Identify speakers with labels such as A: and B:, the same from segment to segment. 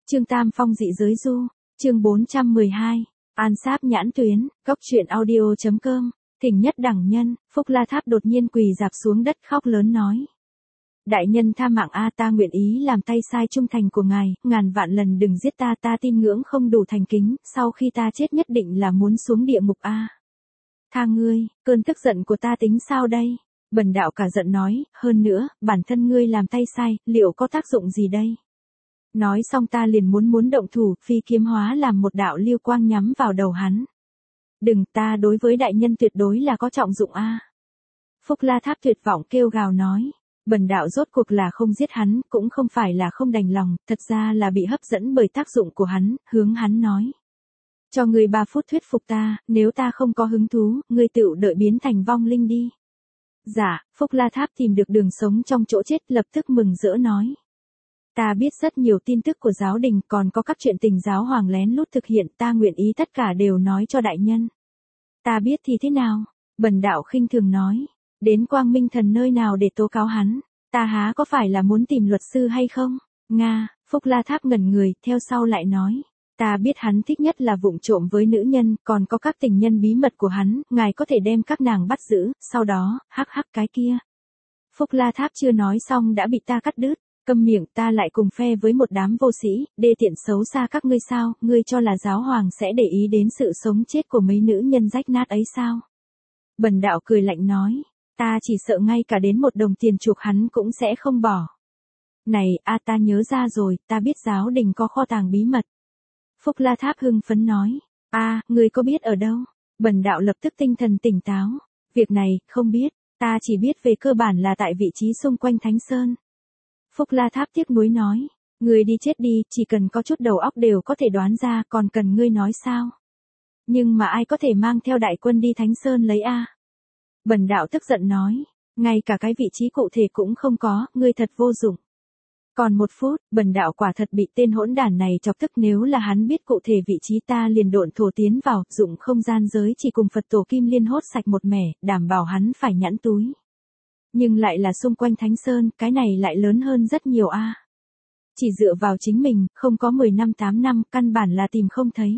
A: Chương Tam Phong dị giới du, chương 412, An Sáp nhãn tuyến, cốc truyện audio.com, thỉnh nhất đẳng nhân, Phúc La Tháp đột nhiên quỳ dạp xuống đất khóc lớn nói. Đại nhân tha mạng a, ta nguyện ý làm tay sai trung thành của ngài, ngàn vạn lần đừng giết ta, ta tin ngưỡng không đủ thành kính, sau khi ta chết nhất định là muốn xuống địa ngục a. Tha ngươi, cơn tức giận của ta tính sao đây? Bần đạo cả giận nói, hơn nữa, bản thân ngươi làm tay sai, liệu có tác dụng gì đây? Nói xong ta liền muốn động thủ, phi kiếm hóa làm một đạo lưu quang nhắm vào đầu hắn. Đừng, ta đối với đại nhân tuyệt đối là có trọng dụng a. Phúc La Tháp tuyệt vọng kêu gào nói. Bần đạo rốt cuộc là không giết hắn, cũng không phải là không đành lòng, thật ra là bị hấp dẫn bởi tác dụng của hắn, hướng hắn nói. Cho ngươi 3 phút thuyết phục ta, nếu ta không có hứng thú, ngươi tự đợi biến thành vong linh đi. Dạ, Phúc La Tháp tìm được đường sống trong chỗ chết, lập tức mừng rỡ nói. Ta biết rất nhiều tin tức của giáo đình, còn có các chuyện tình giáo hoàng lén lút thực hiện, ta nguyện ý tất cả đều nói cho đại nhân. Ta biết thì thế nào? Bần đạo khinh thường nói. Đến Quang Minh Thần nơi nào để tố cáo hắn? Ta há có phải là muốn tìm luật sư hay không? Nga, Phúc La Tháp ngẩn người, theo sau lại nói. Ta biết hắn thích nhất là vụng trộm với nữ nhân, còn có các tình nhân bí mật của hắn, ngài có thể đem các nàng bắt giữ, sau đó, hắc hắc cái kia. Phúc La Tháp chưa nói xong đã bị ta cắt đứt. Câm miệng, ta lại cùng phe với một đám vô sĩ, đê tiện xấu xa các ngươi sao, ngươi cho là giáo hoàng sẽ để ý đến sự sống chết của mấy nữ nhân rách nát ấy sao? Bần đạo cười lạnh nói, ta chỉ sợ ngay cả đến một đồng tiền chuộc hắn cũng sẽ không bỏ. Này, ta nhớ ra rồi, ta biết giáo đình có kho tàng bí mật. Phúc La Tháp hưng phấn nói, ngươi có biết ở đâu? Bần đạo lập tức tinh thần tỉnh táo, việc này, không biết, ta chỉ biết về cơ bản là tại vị trí xung quanh Thánh Sơn. Phúc La Tháp tiếc nuối nói, ngươi đi chết đi, chỉ cần có chút đầu óc đều có thể đoán ra, còn cần ngươi nói sao? Nhưng mà ai có thể mang theo đại quân đi Thánh Sơn lấy a? Bần đạo tức giận nói, ngay cả cái vị trí cụ thể cũng không có, ngươi thật vô dụng. Còn 1 phút, bần đạo quả thật bị tên hỗn đản này chọc tức, nếu là hắn biết cụ thể vị trí ta liền độn thổ tiến vào, dụng không gian giới chỉ cùng Phật tổ Kim Liên hốt sạch một mẻ, đảm bảo hắn phải nhẵn túi. Nhưng lại là xung quanh Thánh Sơn, cái này lại lớn hơn rất nhiều a. Chỉ dựa vào chính mình, không có 10 năm 8 năm, căn bản là tìm không thấy.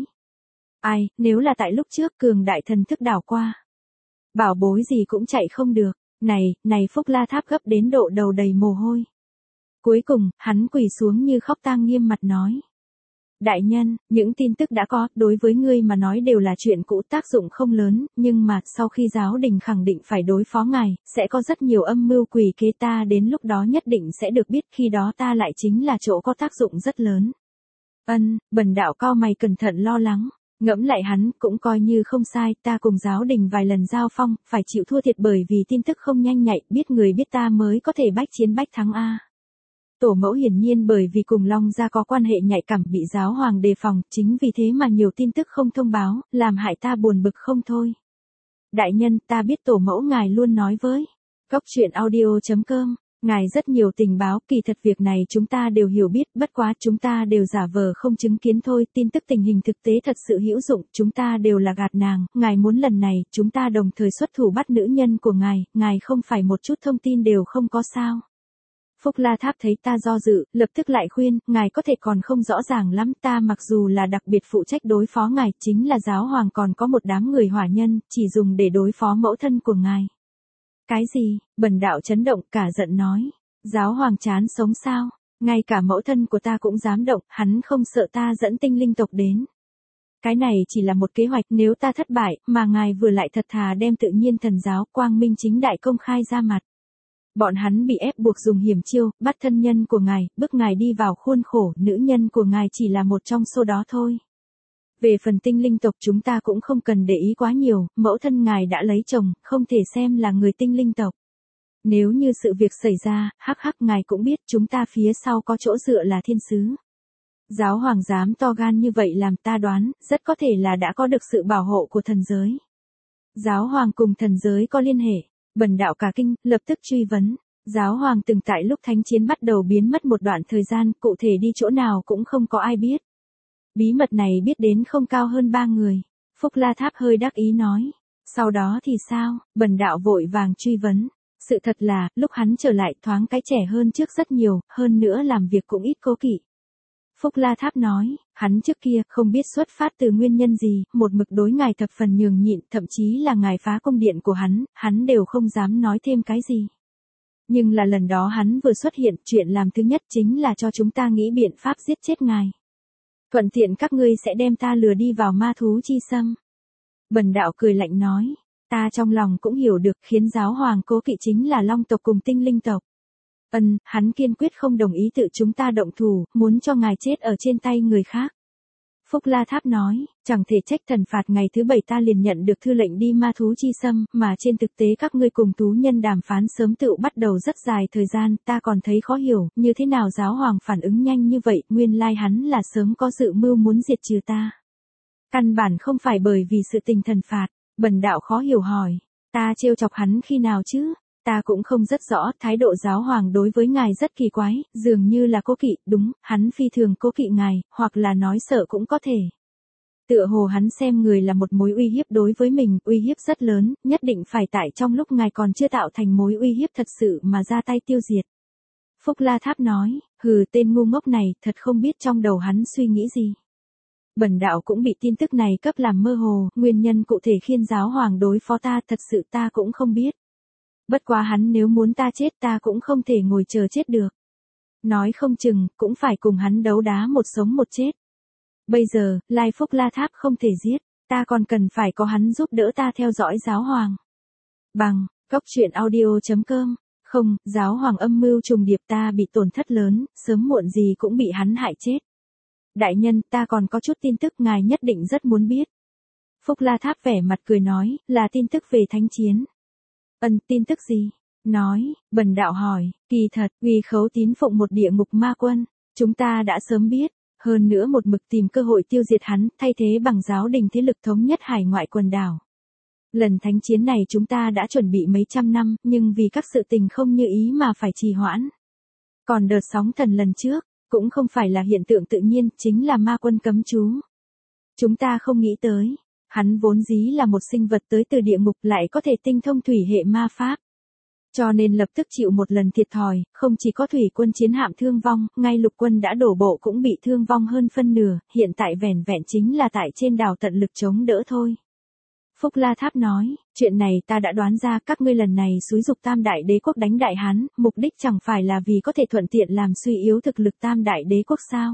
A: Ai, nếu là tại lúc trước cường đại thần thức đảo qua. Bảo bối gì cũng chạy không được, này Phúc La Tháp gấp đến độ đầu đầy mồ hôi. Cuối cùng, hắn quỳ xuống như khóc tang nghiêm mặt nói. Đại nhân, những tin tức đã có, đối với ngươi mà nói đều là chuyện cũ, tác dụng không lớn, nhưng mà, sau khi giáo đình khẳng định phải đối phó ngài, sẽ có rất nhiều âm mưu quỷ kế, ta đến lúc đó nhất định sẽ được biết, khi đó ta lại chính là chỗ có tác dụng rất lớn. Bần đạo cau mày cẩn thận lo lắng, ngẫm lại hắn, cũng coi như không sai, ta cùng giáo đình vài lần giao phong, phải chịu thua thiệt bởi vì tin tức không nhanh nhạy, biết người biết ta mới có thể bách chiến bách thắng a. Tổ mẫu hiển nhiên bởi vì cùng Long gia có quan hệ nhạy cảm bị giáo hoàng đề phòng, chính vì thế mà nhiều tin tức không thông báo, làm hại ta buồn bực không thôi. Đại nhân, ta biết tổ mẫu ngài luôn nói với cốc truyện audio.com, ngài rất nhiều tình báo, kỳ thật việc này chúng ta đều hiểu biết, bất quá chúng ta đều giả vờ không chứng kiến thôi, tin tức tình hình thực tế thật sự hữu dụng, chúng ta đều là gạt nàng, ngài muốn lần này, chúng ta đồng thời xuất thủ bắt nữ nhân của ngài không phải một chút thông tin đều không có sao. Phúc La Tháp thấy ta do dự, lập tức lại khuyên, ngài có thể còn không rõ ràng lắm, ta mặc dù là đặc biệt phụ trách đối phó ngài, chính là giáo hoàng còn có một đám người hỏa nhân, chỉ dùng để đối phó mẫu thân của ngài. Cái gì? Bần đạo chấn động, cả giận nói. Giáo hoàng chán sống sao? Ngay cả mẫu thân của ta cũng dám động, hắn không sợ ta dẫn tinh linh tộc đến. Cái này chỉ là một kế hoạch, nếu ta thất bại, mà ngài vừa lại thật thà đem tự nhiên thần giáo quang minh chính đại công khai ra mặt. Bọn hắn bị ép buộc dùng hiểm chiêu, bắt thân nhân của ngài, bức ngài đi vào khuôn khổ, nữ nhân của ngài chỉ là một trong số đó thôi. Về phần tinh linh tộc chúng ta cũng không cần để ý quá nhiều, mẫu thân ngài đã lấy chồng, không thể xem là người tinh linh tộc. Nếu như sự việc xảy ra, hắc ngài cũng biết chúng ta phía sau có chỗ dựa là thiên sứ. Giáo hoàng dám to gan như vậy làm ta đoán, rất có thể là đã có được sự bảo hộ của thần giới. Giáo hoàng cùng thần giới có liên hệ. Bần đạo cả kinh, lập tức truy vấn. Giáo hoàng từng tại lúc thánh chiến bắt đầu biến mất một đoạn thời gian, cụ thể đi chỗ nào cũng không có ai biết. Bí mật này biết đến không cao hơn 3 người. Phúc La Tháp hơi đắc ý nói. Sau đó thì sao? Bần đạo vội vàng truy vấn. Sự thật là, lúc hắn trở lại thoáng cái trẻ hơn trước rất nhiều, hơn nữa làm việc cũng ít cố kỵ. Phúc La Tháp nói, hắn trước kia không biết xuất phát từ nguyên nhân gì, một mực đối ngài thập phần nhường nhịn, thậm chí là ngài phá cung điện của hắn đều không dám nói thêm cái gì. Nhưng là lần đó hắn vừa xuất hiện, chuyện làm thứ nhất chính là cho chúng ta nghĩ biện pháp giết chết ngài. Thuận tiện các ngươi sẽ đem ta lừa đi vào ma thú chi xâm. Bần đạo cười lạnh nói, ta trong lòng cũng hiểu được khiến giáo hoàng cố kỵ chính là long tộc cùng tinh linh tộc. Hắn kiên quyết không đồng ý tự chúng ta động thủ, muốn cho ngài chết ở trên tay người khác. Phúc La Tháp nói, chẳng thể trách thần phạt ngày thứ 7 ta liền nhận được thư lệnh đi ma thú chi xâm, mà trên thực tế các ngươi cùng thú nhân đàm phán sớm tự bắt đầu rất dài thời gian, ta còn thấy khó hiểu, như thế nào giáo hoàng phản ứng nhanh như vậy, nguyên lai hắn là sớm có dự mưu muốn diệt trừ ta. Căn bản không phải bởi vì sự tình thần phạt, bần đạo khó hiểu hỏi, ta trêu chọc hắn khi nào chứ? Ta cũng không rất rõ, thái độ giáo hoàng đối với ngài rất kỳ quái, dường như là cố kỵ, đúng, hắn phi thường cố kỵ ngài, hoặc là nói sợ cũng có thể. Tựa hồ hắn xem người là một mối uy hiếp đối với mình, uy hiếp rất lớn, nhất định phải tại trong lúc ngài còn chưa tạo thành mối uy hiếp thật sự mà ra tay tiêu diệt. Phúc La Tháp nói, tên ngu ngốc này, thật không biết trong đầu hắn suy nghĩ gì. Bần đạo cũng bị tin tức này cấp làm mơ hồ, nguyên nhân cụ thể khiến giáo hoàng đối phó ta thật sự ta cũng không biết. Bất quá hắn nếu muốn ta chết ta cũng không thể ngồi chờ chết được. Nói không chừng, cũng phải cùng hắn đấu đá một sống một chết. Bây giờ, Lai Phúc La Tháp không thể giết, ta còn cần phải có hắn giúp đỡ ta theo dõi giáo hoàng. Bằng, goctruyện.audio.com, không, giáo hoàng âm mưu trùng điệp ta bị tổn thất lớn, sớm muộn gì cũng bị hắn hại chết. Đại nhân, ta còn có chút tin tức ngài nhất định rất muốn biết. Phúc La Tháp vẻ mặt cười nói, là tin tức về thánh chiến. Tin tức gì? Nói, bần đạo hỏi, kỳ thật, Uy Khấu tín phụng một địa ngục ma quân, chúng ta đã sớm biết, hơn nữa một mực tìm cơ hội tiêu diệt hắn, thay thế bằng giáo đình thế lực thống nhất hải ngoại quần đảo. Lần thánh chiến này chúng ta đã chuẩn bị mấy trăm năm, nhưng vì các sự tình không như ý mà phải trì hoãn. Còn đợt sóng thần lần trước, cũng không phải là hiện tượng tự nhiên, chính là ma quân cấm chú. Chúng ta không nghĩ tới. Hắn vốn dĩ là một sinh vật tới từ địa ngục lại có thể tinh thông thủy hệ ma pháp. Cho nên lập tức chịu một lần thiệt thòi, không chỉ có thủy quân chiến hạm thương vong, ngay lục quân đã đổ bộ cũng bị thương vong hơn phân nửa, hiện tại vẻn vẹn chính là tại trên đảo tận lực chống đỡ thôi. Phúc La Tháp nói, chuyện này ta đã đoán ra các ngươi lần này xúi dục Tam Đại Đế Quốc đánh Đại Hán, mục đích chẳng phải là vì có thể thuận tiện làm suy yếu thực lực Tam Đại Đế Quốc sao?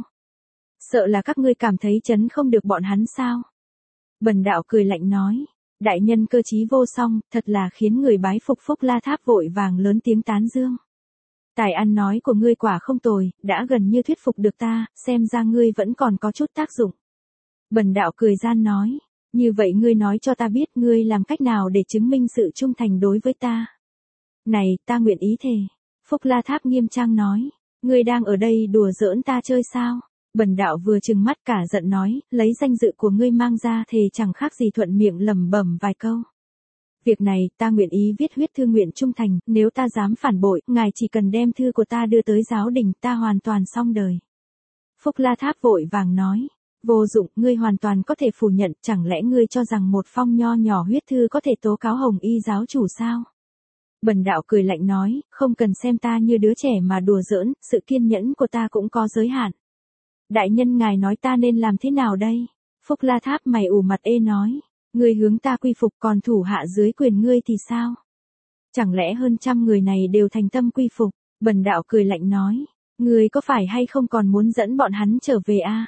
A: Sợ là các ngươi cảm thấy chấn không được bọn hắn sao? Bần đạo cười lạnh nói, đại nhân cơ trí vô song, thật là khiến người bái phục. Phúc La Tháp vội vàng lớn tiếng tán dương. Tài ăn nói của ngươi quả không tồi, đã gần như thuyết phục được ta, xem ra ngươi vẫn còn có chút tác dụng. Bần đạo cười gian nói, như vậy ngươi nói cho ta biết ngươi làm cách nào để chứng minh sự trung thành đối với ta. Này, ta nguyện ý thề. Phúc La Tháp nghiêm trang nói, ngươi đang ở đây đùa giỡn ta chơi sao? Bần đạo vừa trừng mắt cả giận nói, lấy danh dự của ngươi mang ra thề chẳng khác gì thuận miệng lẩm bẩm vài câu. Việc này, ta nguyện ý viết huyết thư nguyện trung thành, nếu ta dám phản bội, ngài chỉ cần đem thư của ta đưa tới giáo đình, ta hoàn toàn xong đời. Phúc La Tháp vội vàng nói, vô dụng, ngươi hoàn toàn có thể phủ nhận, chẳng lẽ ngươi cho rằng một phong nho nhỏ huyết thư có thể tố cáo Hồng Y giáo chủ sao? Bần đạo cười lạnh nói, không cần xem ta như đứa trẻ mà đùa giỡn, sự kiên nhẫn của ta cũng có giới hạn. Đại nhân ngài nói ta nên làm thế nào đây? Phúc La Tháp mày ủ mặt ê nói, ngươi hướng ta quy phục còn thủ hạ dưới quyền ngươi thì sao? Chẳng lẽ hơn trăm người này đều thành tâm quy phục? Bần đạo cười lạnh nói, ngươi có phải hay không còn muốn dẫn bọn hắn trở về a?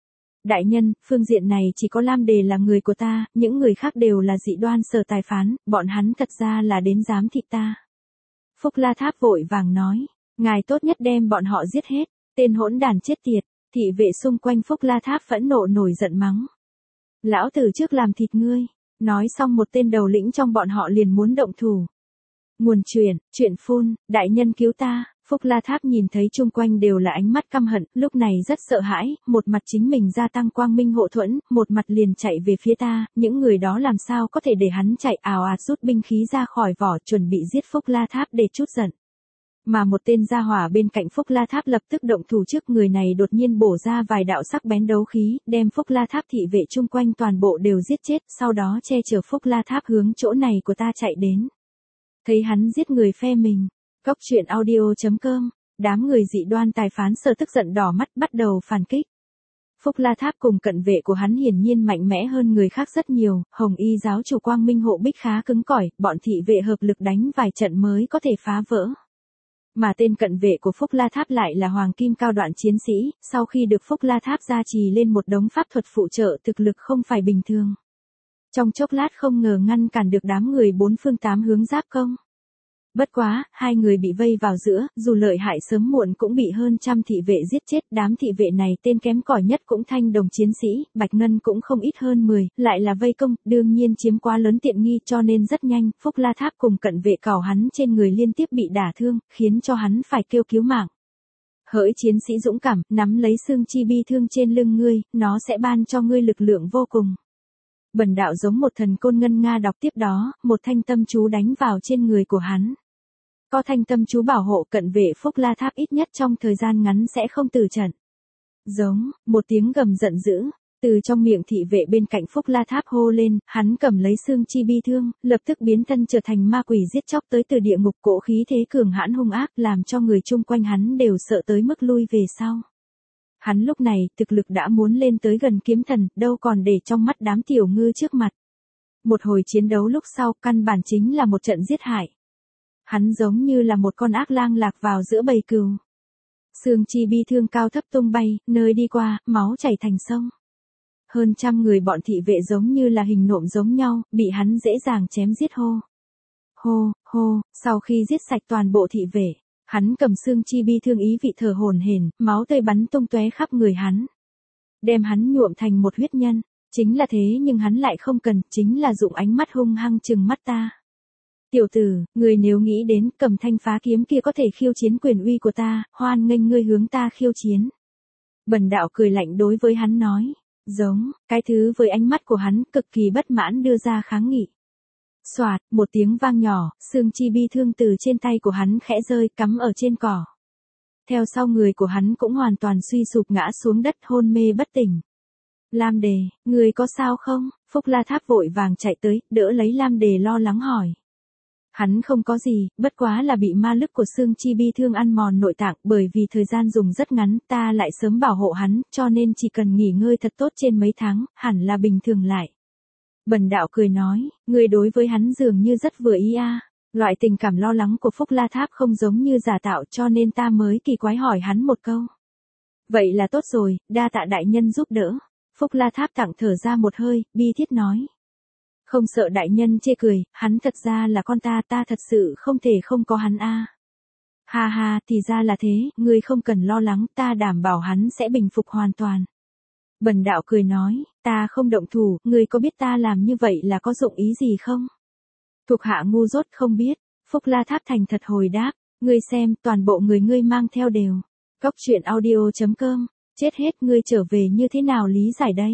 A: Đại nhân, phương diện này chỉ có Lam Đề là người của ta, những người khác đều là dị đoan sở tài phán, bọn hắn thật ra là đến giám thị ta. Phúc La Tháp vội vàng nói, ngài tốt nhất đem bọn họ giết hết, tên hỗn đàn chết tiệt. Thị vệ xung quanh Phúc La Tháp phẫn nộ nổi giận mắng. Lão tử trước làm thịt ngươi. Nói xong một tên đầu lĩnh trong bọn họ liền muốn động thủ. Nguồn chuyện phun, đại nhân cứu ta. Phúc La Tháp nhìn thấy chung quanh đều là ánh mắt căm hận, lúc này rất sợ hãi, một mặt chính mình gia tăng quang minh hộ thuẫn, một mặt liền chạy về phía ta, những người đó làm sao có thể để hắn chạy ào ạt rút binh khí ra khỏi vỏ chuẩn bị giết Phúc La Tháp để trút giận. Mà một tên gia hỏa bên cạnh Phúc La Tháp lập tức động thủ trước người này đột nhiên bổ ra vài đạo sắc bén đấu khí, đem Phúc La Tháp thị vệ chung quanh toàn bộ đều giết chết, sau đó che chở Phúc La Tháp hướng chỗ này của ta chạy đến. Thấy hắn giết người phe mình, goctruyện.audio.com, đám người dị đoan tài phán sở tức giận đỏ mắt bắt đầu phản kích. Phúc La Tháp cùng cận vệ của hắn hiển nhiên mạnh mẽ hơn người khác rất nhiều, Hồng Y giáo chủ Quang Minh hộ bích khá cứng cỏi, bọn thị vệ hợp lực đánh vài trận mới có thể phá vỡ. Mà tên cận vệ của Phúc La Tháp lại là hoàng kim cao đoạn chiến sĩ, sau khi được Phúc La Tháp gia trì lên một đống pháp thuật phụ trợ thực lực không phải bình thường. Trong chốc lát không ngờ ngăn cản được đám người bốn phương tám hướng giáp công. Bất quá, hai người bị vây vào giữa, dù lợi hại sớm muộn cũng bị hơn trăm thị vệ giết chết. Đám thị vệ này tên kém cỏi nhất cũng thanh đồng chiến sĩ, bạch ngân cũng không ít hơn 10, lại là vây công, đương nhiên chiếm quá lớn tiện nghi cho nên rất nhanh, Phúc La Tháp cùng cận vệ cào hắn trên người liên tiếp bị đả thương, khiến cho hắn phải kêu cứu mạng. Hỡi chiến sĩ dũng cảm, nắm lấy xương chi bi thương trên lưng ngươi, nó sẽ ban cho ngươi lực lượng vô cùng. Bần đạo giống một thần côn ngân nga đọc tiếp đó, một thanh tâm chú đánh vào trên người của hắn. Có thanh tâm chú bảo hộ cận vệ Phúc La Tháp ít nhất trong thời gian ngắn sẽ không từ trận. Giống, một tiếng gầm giận dữ, từ trong miệng thị vệ bên cạnh Phúc La Tháp hô lên, hắn cầm lấy xương chi bi thương, lập tức biến thân trở thành ma quỷ giết chóc tới từ địa ngục, cỗ khí thế cường hãn hung ác làm cho người chung quanh hắn đều sợ tới mức lui về sau. Hắn lúc này thực lực đã muốn lên tới gần kiếm thần, đâu còn để trong mắt đám tiểu ngư trước mặt. Một hồi chiến đấu lúc sau căn bản chính là một trận giết hại. Hắn giống như là một con ác lang lạc vào giữa bầy cừu. Xương chi bi thương cao thấp tung bay, nơi đi qua, máu chảy thành sông. Hơn trăm người bọn thị vệ giống như là hình nộm giống nhau, bị hắn dễ dàng chém giết hô. Hô, hô, sau khi giết sạch toàn bộ thị vệ, hắn cầm xương chi bi thương ý vị thở hổn hển, máu tươi bắn tung tóe khắp người hắn. Đem hắn nhuộm thành một huyết nhân, chính là thế nhưng hắn lại không cần, chính là dụng ánh mắt hung hăng trừng mắt ta. Tiểu tử, người nếu nghĩ đến cầm thanh phá kiếm kia có thể khiêu chiến quyền uy của ta, hoan nghênh ngươi hướng ta khiêu chiến. Bần đạo cười lạnh đối với hắn nói, giống, cái thứ với ánh mắt của hắn cực kỳ bất mãn đưa ra kháng nghị. Soạt, một tiếng vang nhỏ, xương chi bi thương từ trên tay của hắn khẽ rơi cắm ở trên cỏ. Theo sau người của hắn cũng hoàn toàn suy sụp ngã xuống đất hôn mê bất tỉnh. Lam Đề, người có sao không? Phúc La Tháp vội vàng chạy tới, đỡ lấy Lam Đề lo lắng hỏi. Hắn không có gì, bất quá là bị ma lực của xương chi bi thương ăn mòn nội tạng, bởi vì thời gian dùng rất ngắn, ta lại sớm bảo hộ hắn, cho nên chỉ cần nghỉ ngơi thật tốt trên mấy tháng, hẳn là bình thường lại. Bần đạo cười nói, người đối với hắn dường như rất vừa ý a. Loại tình cảm lo lắng của Phúc La Tháp không giống như giả tạo cho nên ta mới kỳ quái hỏi hắn một câu. Vậy là tốt rồi, đa tạ đại nhân giúp đỡ. Phúc La Tháp thẳng thở ra một hơi, bi thiết nói. Không sợ đại nhân chê cười, hắn thật ra là con ta thật sự không thể không có hắn a. Ha ha, thì ra là thế, ngươi không cần lo lắng, ta đảm bảo hắn sẽ bình phục hoàn toàn. Bần đạo cười nói, ta không động thủ, ngươi có biết ta làm như vậy là có dụng ý gì không? Thuộc hạ ngu dốt không biết, Phúc La Tháp thành thật hồi đáp, ngươi xem, toàn bộ người ngươi mang theo đều. Cóc truyện audio.com, chết hết ngươi trở về như thế nào lý giải đây?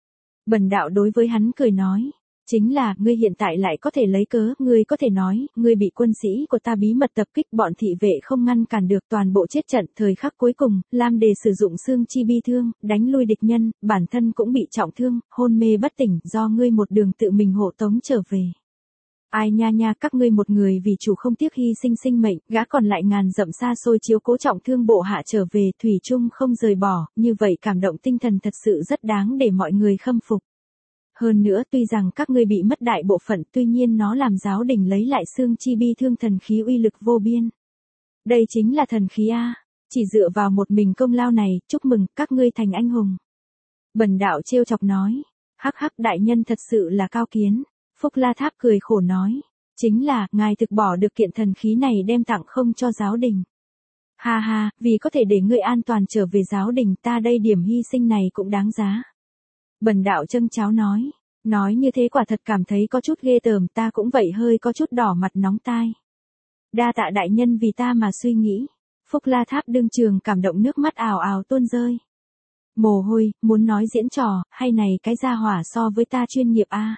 A: Bần đạo đối với hắn cười nói. Chính là, ngươi hiện tại lại có thể lấy cớ, ngươi có thể nói, ngươi bị quân sĩ của ta bí mật tập kích, bọn thị vệ không ngăn cản được, toàn bộ chết trận. Thời khắc cuối cùng, Lam Đề sử dụng xương chi bi thương, đánh lui địch nhân, bản thân cũng bị trọng thương, hôn mê bất tỉnh, do ngươi một đường tự mình hộ tống trở về. Ai nha nha, các ngươi một người vì chủ không tiếc hy sinh sinh mệnh, gã còn lại ngàn dặm xa xôi chiếu cố trọng thương bộ hạ trở về, thủy chung không rời bỏ, như vậy cảm động tinh thần thật sự rất đáng để mọi người khâm phục. Hơn nữa tuy rằng các ngươi bị mất đại bộ phận, tuy nhiên nó làm giáo đình lấy lại xương chi bi thương thần khí uy lực vô biên. Đây chính là thần khí a, chỉ dựa vào một mình công lao này, chúc mừng các ngươi thành anh hùng. Bần đạo trêu chọc nói, hắc hắc đại nhân thật sự là cao kiến. Phúc La Tháp cười khổ nói, chính là, ngài thực bỏ được kiện thần khí này đem tặng không cho giáo đình. Ha ha, vì có thể để ngươi an toàn trở về giáo đình ta đây điểm hy sinh này cũng đáng giá. Bần đạo châng cháo nói như thế quả thật cảm thấy có chút ghê tởm, ta cũng vậy hơi có chút đỏ mặt nóng tai. Đa tạ đại nhân vì ta mà suy nghĩ. Phúc La Tháp đương trường cảm động nước mắt ào ào tuôn rơi. Mồ hôi, muốn nói diễn trò, hay này cái gia hỏa so với ta chuyên nghiệp a.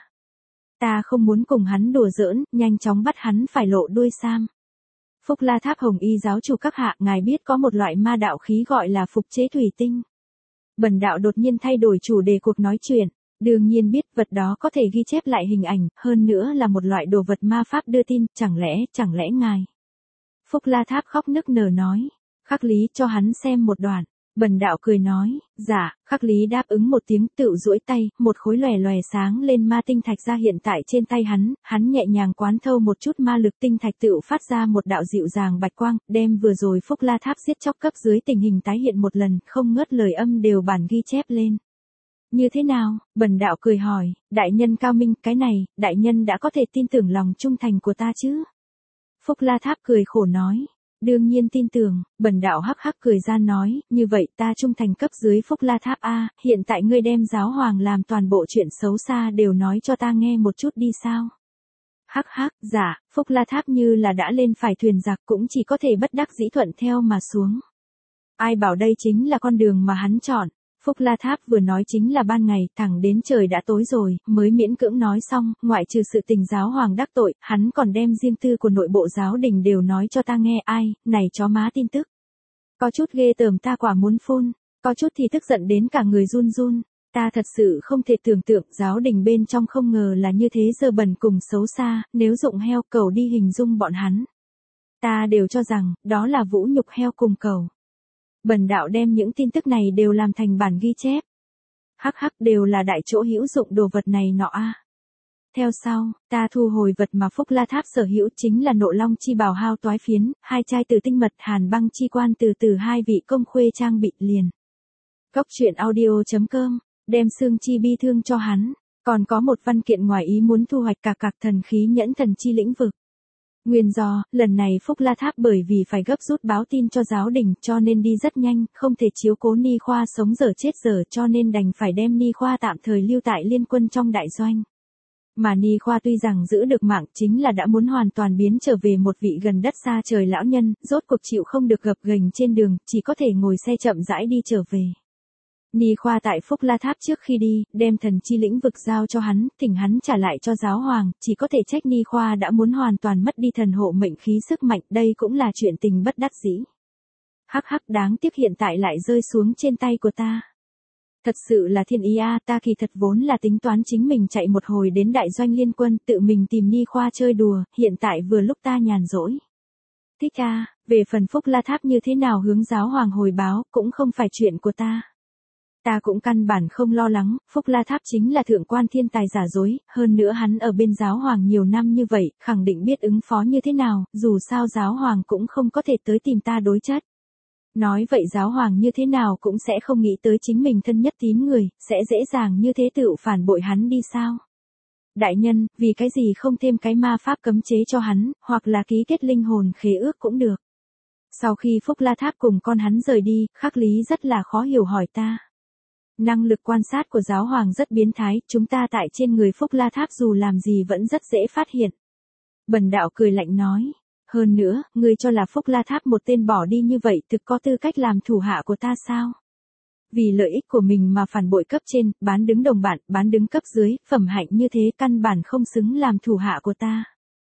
A: Ta không muốn cùng hắn đùa giỡn, nhanh chóng bắt hắn phải lộ đuôi sam. Phúc La Tháp Hồng Y giáo chủ các hạ, ngài biết có một loại ma đạo khí gọi là phục chế thủy tinh. Bần đạo đột nhiên thay đổi chủ đề cuộc nói chuyện, đương nhiên biết vật đó có thể ghi chép lại hình ảnh, hơn nữa là một loại đồ vật ma pháp đưa tin, chẳng lẽ ngài. Phúc La Tháp khóc nức nở nói, khắc lý cho hắn xem một đoạn. Bần đạo cười nói, dạ, Khắc Lý đáp ứng một tiếng tựu duỗi tay, một khối lòe lòe sáng lên ma tinh thạch ra hiện tại trên tay hắn nhẹ nhàng quán thâu một chút ma lực tinh thạch tựu phát ra một đạo dịu dàng bạch quang, đem vừa rồi Phúc La Tháp giết chóc cấp dưới tình hình tái hiện một lần, không ngớt lời âm đều bản ghi chép lên. Như thế nào? Bần đạo cười hỏi, đại nhân cao minh, cái này, đại nhân đã có thể tin tưởng lòng trung thành của ta chứ? Phúc La Tháp cười khổ nói. Đương nhiên tin tưởng, bần đạo hắc hắc cười ra nói, như vậy ta trung thành cấp dưới Phúc La Tháp A, hiện tại ngươi đem giáo hoàng làm toàn bộ chuyện xấu xa đều nói cho ta nghe một chút đi sao? Hắc hắc, dạ, Phúc La Tháp như là đã lên phải thuyền giặc cũng chỉ có thể bất đắc dĩ thuận theo mà xuống. Ai bảo đây chính là con đường mà hắn chọn. Phúc La Tháp vừa nói chính là ban ngày, thẳng đến trời đã tối rồi, mới miễn cưỡng nói xong, ngoại trừ sự tình giáo hoàng đắc tội, hắn còn đem riêng tư của nội bộ giáo đình đều nói cho ta nghe. Ai, này chó má tin tức. Có chút ghê tởm ta quả muốn phun, có chút thì tức giận đến cả người run run. Ta thật sự không thể tưởng tượng giáo đình bên trong không ngờ là như thế dơ bẩn cùng xấu xa, nếu dụng heo cẩu đi hình dung bọn hắn. Ta đều cho rằng, đó là vũ nhục heo cùng cẩu. Bần đạo đem những tin tức này đều làm thành bản ghi chép. Hắc hắc đều là đại chỗ hữu dụng đồ vật này nọ a. Theo sau, ta thu hồi vật mà Phúc La Tháp sở hữu chính là Nộ Long chi bào hao toái phiến, 2 chai từ tinh mật hàn băng chi quan từ 2 vị công khuê trang bị liền. Cốc truyện audio.com, đem xương chi bi thương cho hắn, còn có một văn kiện ngoài ý muốn thu hoạch cả cạc thần khí nhẫn thần chi lĩnh vực. Nguyên do, lần này Phúc La Tháp bởi vì phải gấp rút báo tin cho giáo đình cho nên đi rất nhanh, không thể chiếu cố Ni Khoa sống dở chết dở cho nên đành phải đem Ni Khoa tạm thời lưu tại liên quân trong đại doanh. Mà Ni Khoa tuy rằng giữ được mạng chính là đã muốn hoàn toàn biến trở về một vị gần đất xa trời lão nhân, rốt cuộc chịu không được gập ghềnh trên đường, chỉ có thể ngồi xe chậm rãi đi trở về. Ni Khoa tại Phúc La Tháp trước khi đi, đem thần chi lĩnh vực giao cho hắn, thỉnh hắn trả lại cho giáo hoàng, chỉ có thể trách Ni Khoa đã muốn hoàn toàn mất đi thần hộ mệnh khí sức mạnh, đây cũng là chuyện tình bất đắc dĩ. Hắc hắc đáng tiếc hiện tại lại rơi xuống trên tay của ta. Thật sự là thiên ý a, ta kỳ thật vốn là tính toán chính mình chạy một hồi đến đại doanh liên quân, tự mình tìm Ni Khoa chơi đùa, hiện tại vừa lúc ta nhàn rỗi. Thích a, về phần Phúc La Tháp như thế nào hướng giáo hoàng hồi báo, cũng không phải chuyện của ta. Ta cũng căn bản không lo lắng, Phúc La Tháp chính là thượng quan thiên tài giả dối, hơn nữa hắn ở bên giáo hoàng nhiều năm như vậy, khẳng định biết ứng phó như thế nào, dù sao giáo hoàng cũng không có thể tới tìm ta đối chất. Nói vậy giáo hoàng như thế nào cũng sẽ không nghĩ tới chính mình thân nhất tín người, sẽ dễ dàng như thế tự phản bội hắn đi sao? Đại nhân, vì cái gì không thêm cái ma pháp cấm chế cho hắn, hoặc là ký kết linh hồn khế ước cũng được. Sau khi Phúc La Tháp cùng con hắn rời đi, Khắc Lý rất là khó hiểu hỏi ta. Năng lực quan sát của giáo hoàng rất biến thái, chúng ta tại trên người Phúc La Tháp dù làm gì vẫn rất dễ phát hiện. Bần đạo cười lạnh nói, hơn nữa, ngươi cho là Phúc La Tháp một tên bỏ đi như vậy thực có tư cách làm thủ hạ của ta sao? Vì lợi ích của mình mà phản bội cấp trên, bán đứng đồng bạn, bán đứng cấp dưới, phẩm hạnh như thế căn bản không xứng làm thủ hạ của ta.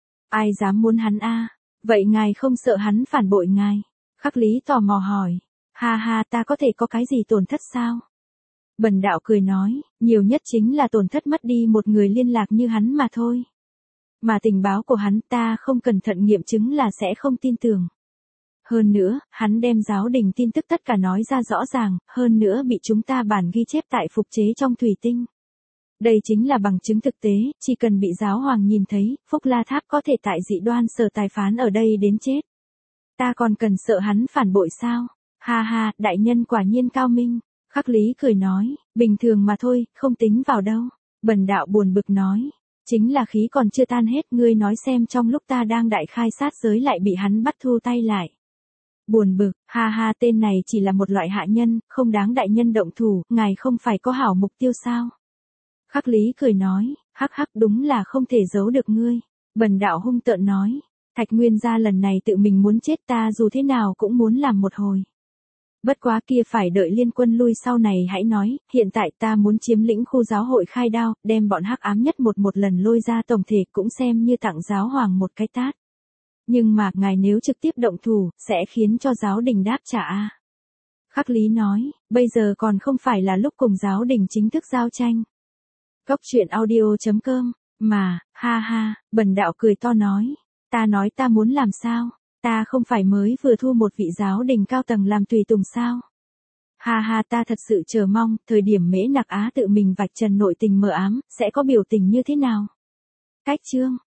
A: Ai dám muốn hắn a? Vậy ngài không sợ hắn phản bội ngài? Khắc Lý tò mò hỏi, ha ha ta có thể có cái gì tổn thất sao? Bần đạo cười nói, nhiều nhất chính là tổn thất mất đi một người liên lạc như hắn mà thôi. Mà tình báo của hắn ta không cẩn thận nghiệm chứng là sẽ không tin tưởng. Hơn nữa, hắn đem giáo đình tin tức tất cả nói ra rõ ràng, hơn nữa bị chúng ta bản ghi chép tại phục chế trong thủy tinh. Đây chính là bằng chứng thực tế, chỉ cần bị giáo hoàng nhìn thấy, Phúc La Tháp có thể tại dị đoan sở tài phán ở đây đến chết. Ta còn cần sợ hắn phản bội sao? Ha ha, đại nhân quả nhiên cao minh. Khắc Lý cười nói, bình thường mà thôi, không tính vào đâu. Bần đạo buồn bực nói, chính là khí còn chưa tan hết, ngươi nói xem trong lúc ta đang đại khai sát giới lại bị hắn bắt thu tay lại. Buồn bực, ha ha tên này chỉ là một loại hạ nhân, không đáng đại nhân động thủ, ngài không phải có hảo mục tiêu sao? Khắc Lý cười nói, hắc hắc đúng là không thể giấu được ngươi. Bần đạo hung tợn nói, Thạch Nguyên gia lần này tự mình muốn chết ta dù thế nào cũng muốn làm một hồi. Bất quá kia phải đợi liên quân lui sau này hãy nói, hiện tại ta muốn chiếm lĩnh khu giáo hội khai đao, đem bọn hắc ám nhất một lần lôi ra tổng thể cũng xem như tặng giáo hoàng một cái tát. Nhưng mà ngài nếu trực tiếp động thủ, sẽ khiến cho giáo đình đáp trả a. Khắc Lý nói, bây giờ còn không phải là lúc cùng giáo đình chính thức giao tranh. Cốc truyện audio.com, mà, ha ha, bần đạo cười to nói ta muốn làm sao? Ta không phải mới vừa thu một vị giáo đình cao tầng làm tùy tùng sao? Ha ha, ta thật sự chờ mong, thời điểm Mễ Nặc Á tự mình vạch trần nội tình mờ ám, sẽ có biểu tình như thế nào. Cách chương